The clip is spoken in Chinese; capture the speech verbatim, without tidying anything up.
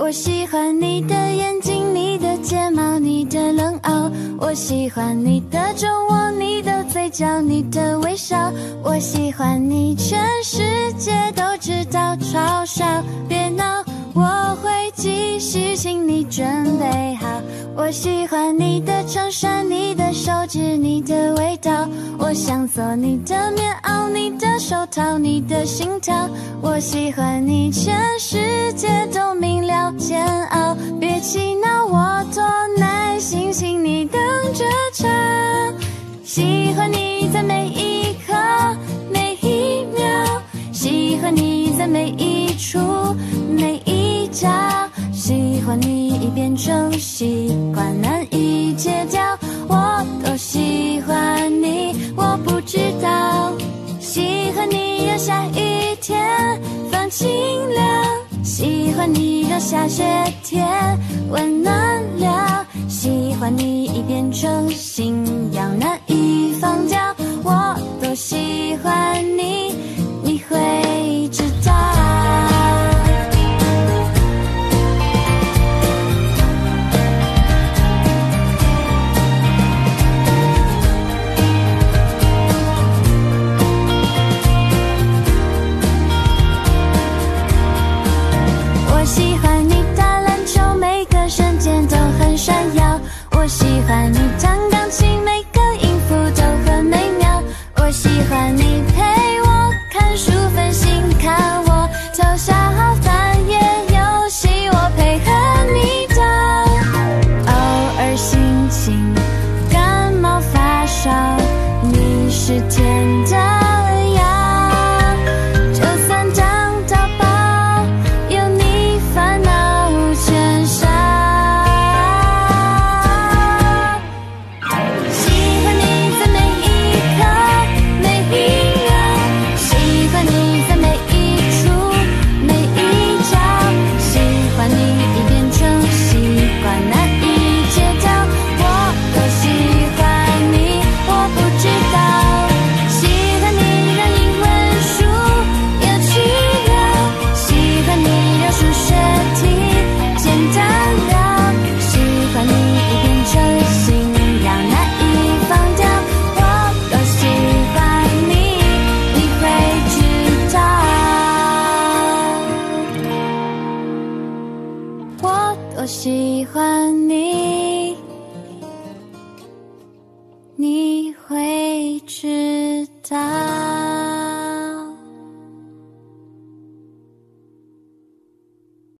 我喜欢你的眼睛，你的睫毛，你的冷傲，我喜欢你的酒窝，你的嘴角，你的微笑，我喜欢你，全世界都知道，嘲笑别闹，我会继续，请你准备好。我喜欢你的衬衫，你的手指，你的味道，我想做你的棉袄，你的手套，你的心跳，我喜欢你，全世界都明了，煎熬别气恼，我多耐心，请你等着瞧。喜欢你在每一刻每一秒，喜欢你在每一处每一角，喜欢你已变成习惯，难以戒掉，我多喜欢你，我不知道。喜欢你让下雨天放晴凉，喜欢你让下雪天温暖了，喜欢你已变成信仰，难以放掉，我多喜欢你，你会知道。我喜欢你打篮球，每个瞬间都很闪耀，我喜欢你弹钢琴，每个音符都很美妙，我喜欢你陪我看书分心，看我偷笑翻页游戏，我配合你的，偶尔心情感冒发烧，你是甜的药，就算当到宝有你烦恼全少。喜欢你在每一刻每一秒，喜欢你在每一处每一角，喜欢你已变成习惯，难以戒掉，我多喜欢你，我不知道。喜欢你让英文书有趣了，喜欢你让数学题简单了，喜欢你已变成信仰，难以放掉，我多喜欢你，你会知道。我多喜欢你，你会知道。